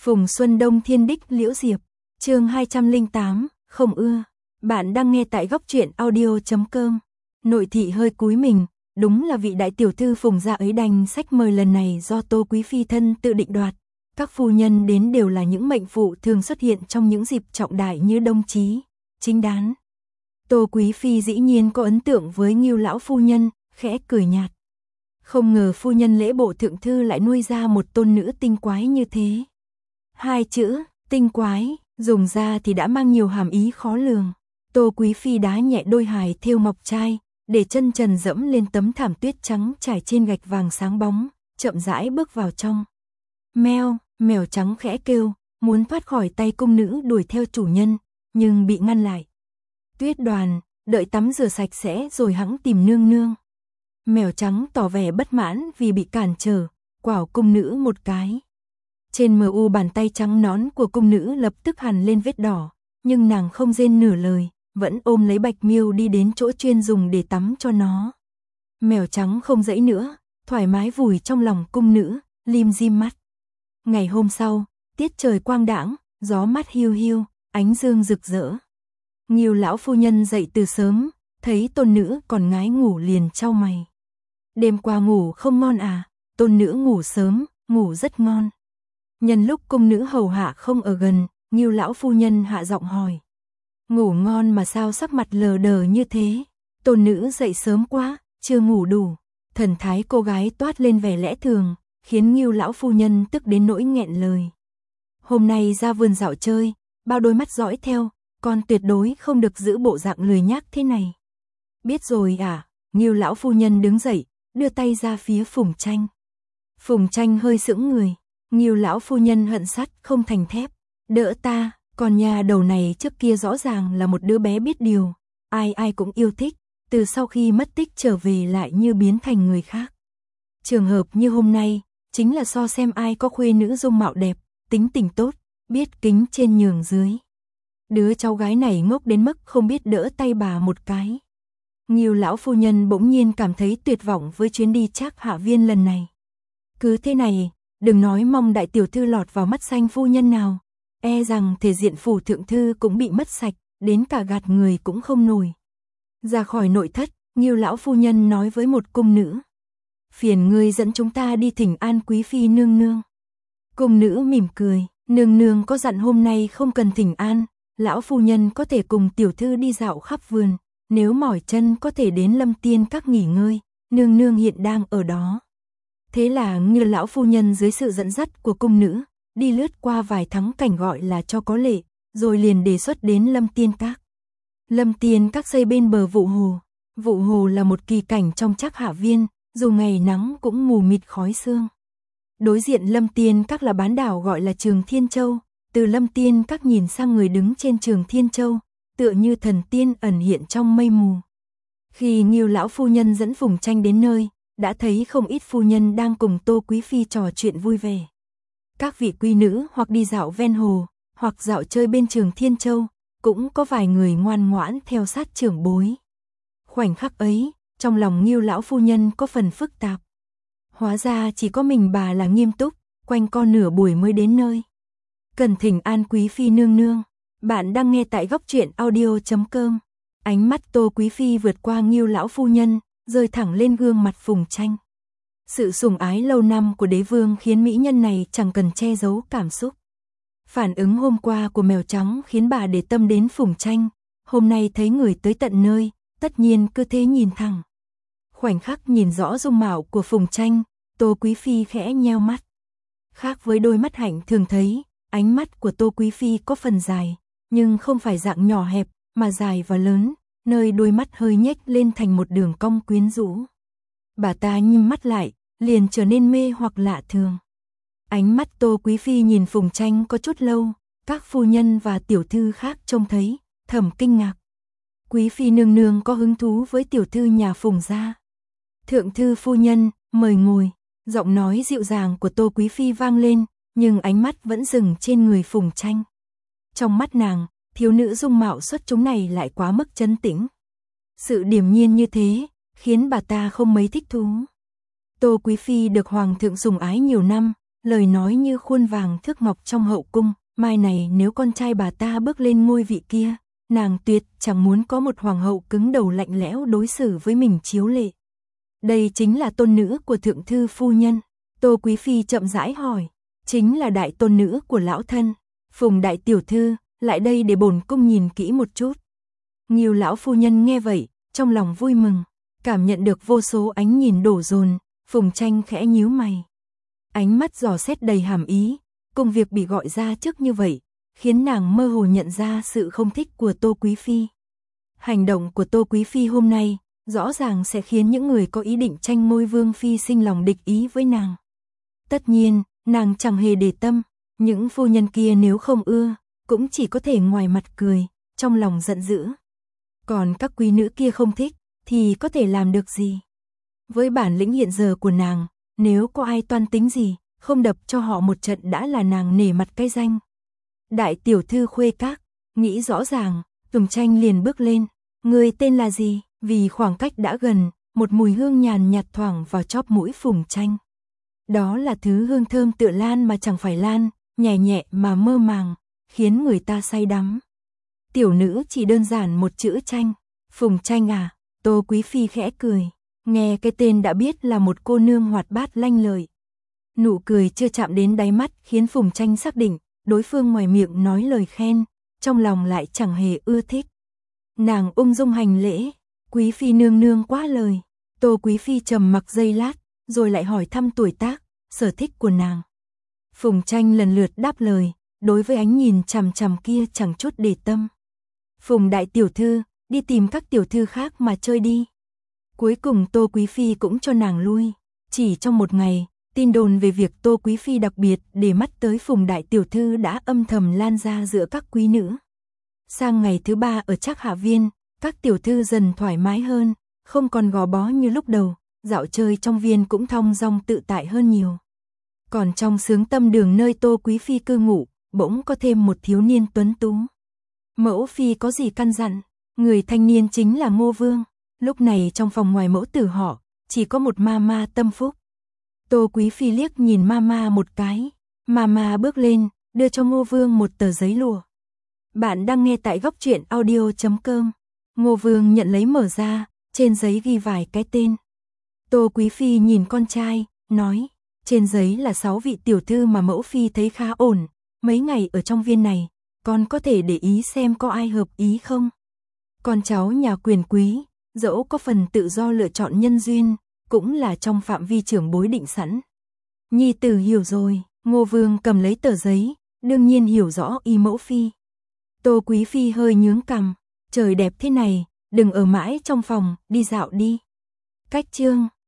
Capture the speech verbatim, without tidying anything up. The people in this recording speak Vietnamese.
Phùng Xuân Đông Thiên Đích Liễu Diệp, chương hai trăm lẻ tám, không ưa. Bạn đang nghe tại góc truyện audio chấm com. Nội thị hơi cúi mình, đúng là vị đại tiểu thư Phùng gia ấy đành sách mời lần này do Tô Quý phi thân tự định đoạt. Các phu nhân đến đều là những mệnh phụ thường xuất hiện trong những dịp trọng đại như đông chí, chính đán. Tô Quý phi dĩ nhiên có ấn tượng với Ngưu lão phu nhân, khẽ cười nhạt. Không ngờ phu nhân lễ bộ thượng thư lại nuôi ra một tôn nữ tinh quái như thế. Hai chữ, tinh quái, dùng ra thì đã mang nhiều hàm ý khó lường. Tô Quý phi đá nhẹ đôi hài thêu ngọc trai, để chân trần dẫm lên tấm thảm tuyết trắng trải trên gạch vàng sáng bóng, chậm rãi bước vào trong. Meo, mèo trắng khẽ kêu, muốn thoát khỏi tay cung nữ đuổi theo chủ nhân, nhưng bị ngăn lại. Tuyết Đoàn, đợi tắm rửa sạch sẽ rồi hẵng tìm nương nương. Mèo trắng tỏ vẻ bất mãn vì bị cản trở, quảo cung nữ một cái. Trên mờ u bàn tay trắng nón của cung nữ lập tức hằn lên vết đỏ, nhưng nàng không rên nửa lời, vẫn ôm lấy Bạch Miêu đi đến chỗ chuyên dùng để tắm cho nó. Mèo trắng không dãy nữa, thoải mái vùi trong lòng cung nữ, lim dim mắt. Ngày hôm sau, tiết trời quang đãng, gió mát hiu hiu, ánh dương rực rỡ. Ngưu lão phu nhân dậy từ sớm, thấy tôn nữ còn ngái ngủ liền chau mày. Đêm qua ngủ không ngon à? Tôn nữ ngủ sớm, ngủ rất ngon. Nhân lúc cung nữ hầu hạ không ở gần, Ngưu lão phu nhân hạ giọng hỏi. Ngủ ngon mà sao sắc mặt lờ đờ như thế? Tôn nữ dậy sớm quá, chưa ngủ đủ. Thần thái cô gái toát lên vẻ lẽ thường, khiến Ngưu lão phu nhân tức đến nỗi nghẹn lời. Hôm nay ra vườn dạo chơi, bao đôi mắt dõi theo, con tuyệt đối không được giữ bộ dạng lười nhác thế này. Biết rồi à? Ngưu lão phu nhân đứng dậy, đưa tay ra phía Phùng Tranh. Phùng Tranh hơi sững người. Ngưu lão phu nhân hận sắt không thành thép. Đỡ ta, con nhà đầu này trước kia rõ ràng là một đứa bé biết điều, ai ai cũng yêu thích, từ sau khi mất tích trở về lại như biến thành người khác. Trường hợp như hôm nay, chính là so xem ai có khuê nữ dung mạo đẹp, tính tình tốt, biết kính trên nhường dưới. Đứa cháu gái này ngốc đến mức không biết đỡ tay bà một cái. Ngưu lão phu nhân bỗng nhiên cảm thấy tuyệt vọng với chuyến đi Trác Hạ Viên lần này. Cứ thế này, đừng nói mong đại tiểu thư lọt vào mắt xanh phu nhân nào, e rằng thể diện phủ thượng thư cũng bị mất sạch, đến cả gạt người cũng không nổi. Ra khỏi nội thất, Ngưu lão phu nhân nói với một cung nữ. Phiền ngươi dẫn chúng ta đi thỉnh an quý phi nương nương. Cung nữ mỉm cười, nương nương có dặn hôm nay không cần thỉnh an, lão phu nhân có thể cùng tiểu thư đi dạo khắp vườn, nếu mỏi chân có thể đến Lâm Tiên các nghỉ ngơi, nương nương hiện đang ở đó. Thế là Ngưu lão phu nhân dưới sự dẫn dắt của cung nữ, đi lướt qua vài thắng cảnh gọi là cho có lệ, rồi liền đề xuất đến Lâm Tiên các. Lâm Tiên các xây bên bờ Vụ Hồ. Vụ Hồ là một kỳ cảnh trong Trác Hạ Viên, dù ngày nắng cũng mù mịt khói sương. Đối diện Lâm Tiên các là bán đảo gọi là Trường Thiên Châu, từ Lâm Tiên các nhìn sang người đứng trên Trường Thiên Châu, tựa như thần tiên ẩn hiện trong mây mù. Khi Ngưu lão phu nhân dẫn Phùng Tranh đến nơi, đã thấy không ít phu nhân đang cùng Tô Quý phi trò chuyện vui vẻ. Các vị quý nữ hoặc đi dạo ven hồ, hoặc dạo chơi bên Trường Thiên Châu, cũng có vài người ngoan ngoãn theo sát trưởng bối. Khoảnh khắc ấy, trong lòng Ngưu lão phu nhân có phần phức tạp. Hóa ra chỉ có mình bà là nghiêm túc, quanh co nửa buổi mới đến nơi. Cần thỉnh an quý phi nương nương. Bạn đang nghe tại góc truyện audio chấm com. Ánh mắt Tô Quý phi vượt qua Ngưu lão phu nhân, rơi thẳng lên gương mặt Phùng Tranh. Sự sủng ái lâu năm của đế vương khiến mỹ nhân này chẳng cần che giấu cảm xúc. Phản ứng hôm qua của mèo trắng khiến bà để tâm đến Phùng Tranh, hôm nay thấy người tới tận nơi, tất nhiên cứ thế nhìn thẳng. Khoảnh khắc nhìn rõ dung mạo của Phùng Tranh, Tô Quý phi khẽ nheo mắt. Khác với đôi mắt hạnh thường thấy, ánh mắt của Tô Quý phi có phần dài, nhưng không phải dạng nhỏ hẹp, mà dài và lớn, nơi đôi mắt hơi nhếch lên thành một đường cong quyến rũ. Bà ta nhắm mắt lại, liền trở nên mê hoặc lạ thường. Ánh mắt Tô Quý phi nhìn Phùng Tranh có chút lâu, các phu nhân và tiểu thư khác trông thấy, thầm kinh ngạc. Quý phi nương nương có hứng thú với tiểu thư nhà Phùng gia. Thượng thư phu nhân, mời ngồi. Giọng nói dịu dàng của Tô Quý phi vang lên, nhưng ánh mắt vẫn dừng trên người Phùng Tranh. Trong mắt nàng, thiếu nữ dung mạo xuất chúng này lại quá mức trấn tĩnh. Sự điềm nhiên như thế, khiến bà ta không mấy thích thú. Tô Quý phi được hoàng thượng sủng ái nhiều năm, lời nói như khuôn vàng thước ngọc trong hậu cung, mai này nếu con trai bà ta bước lên ngôi vị kia, nàng tuyệt chẳng muốn có một hoàng hậu cứng đầu lạnh lẽo đối xử với mình chiếu lệ. Đây chính là tôn nữ của thượng thư phu nhân. Tô Quý Phi chậm rãi hỏi, chính là đại tôn nữ của lão thân. Phùng đại tiểu thư, lại đây để bổn cung nhìn kỹ một chút. Nhiều lão phu nhân nghe vậy, trong lòng vui mừng, cảm nhận được vô số ánh nhìn đổ dồn, Phùng Tranh khẽ nhíu mày. Ánh mắt dò xét đầy hàm ý, công việc bị gọi ra trước như vậy, khiến nàng mơ hồ nhận ra sự không thích của Tô Quý Phi. Hành động của Tô Quý Phi hôm nay, rõ ràng sẽ khiến những người có ý định tranh ngôi vương phi sinh lòng địch ý với nàng. Tất nhiên, nàng chẳng hề để tâm, những phu nhân kia nếu không ưa, cũng chỉ có thể ngoài mặt cười, trong lòng giận dữ. Còn các quý nữ kia không thích, thì có thể làm được gì? Với bản lĩnh hiện giờ của nàng, nếu có ai toan tính gì, không đập cho họ một trận đã là nàng nể mặt cái danh. Đại tiểu thư Khuê Các, nghĩ rõ ràng, Phùng Tranh liền bước lên. Người tên là gì? Vì khoảng cách đã gần, một mùi hương nhàn nhạt thoảng vào chóp mũi Phùng Tranh. Đó là thứ hương thơm tựa lan mà chẳng phải lan, nhẹ nhẹ mà mơ màng, khiến người ta say đắm. Tiểu nữ chỉ đơn giản một chữ Tranh. Phùng Tranh à? Tô Quý Phi khẽ cười, nghe cái tên đã biết là một cô nương hoạt bát lanh lợi. Nụ cười chưa chạm đến đáy mắt khiến Phùng Tranh xác định, đối phương ngoài miệng nói lời khen, trong lòng lại chẳng hề ưa thích. Nàng ung dung hành lễ, Quý Phi nương nương quá lời. Tô Quý Phi trầm mặc giây lát, rồi lại hỏi thăm tuổi tác, sở thích của nàng. Phùng Tranh lần lượt đáp lời, đối với ánh nhìn chằm chằm kia chẳng chút để tâm. Phùng đại tiểu thư, đi tìm các tiểu thư khác mà chơi đi. Cuối cùng Tô Quý Phi cũng cho nàng lui. Chỉ trong một ngày, tin đồn về việc Tô Quý Phi đặc biệt để mắt tới Phùng đại tiểu thư đã âm thầm lan ra giữa các quý nữ. Sang ngày thứ ba ở Trác Hạ Viên, các tiểu thư dần thoải mái hơn, không còn gò bó như lúc đầu, dạo chơi trong viên cũng thong dong tự tại hơn nhiều. Còn trong Sướng Tâm Đường nơi Tô Quý Phi cư ngụ, bỗng có thêm một thiếu niên tuấn tú. Mẫu Phi có gì căn dặn? Người thanh niên chính là Ngô Vương. Lúc này trong phòng ngoài mẫu tử họ, chỉ có một Mama tâm phúc. Tô Quý Phi liếc nhìn Mama một cái. Mama bước lên, đưa cho Ngô Vương một tờ giấy lụa. Bạn đang nghe tại góc truyện audio chấm com. Ngô Vương nhận lấy mở ra, trên giấy ghi vài cái tên. Tô Quý Phi nhìn con trai, nói, trên giấy là sáu vị tiểu thư mà mẫu Phi thấy khá ổn. Mấy ngày ở trong viên này, con có thể để ý xem có ai hợp ý không? Con cháu nhà quyền quý, dẫu có phần tự do lựa chọn nhân duyên, cũng là trong phạm vi trưởng bối định sẵn. Nhi tử hiểu rồi. Ngô Vương cầm lấy tờ giấy, đương nhiên hiểu rõ ý mẫu Phi. Tô Quý Phi hơi nhướng cằm, trời đẹp thế này, đừng ở mãi trong phòng, đi dạo đi. Cách chương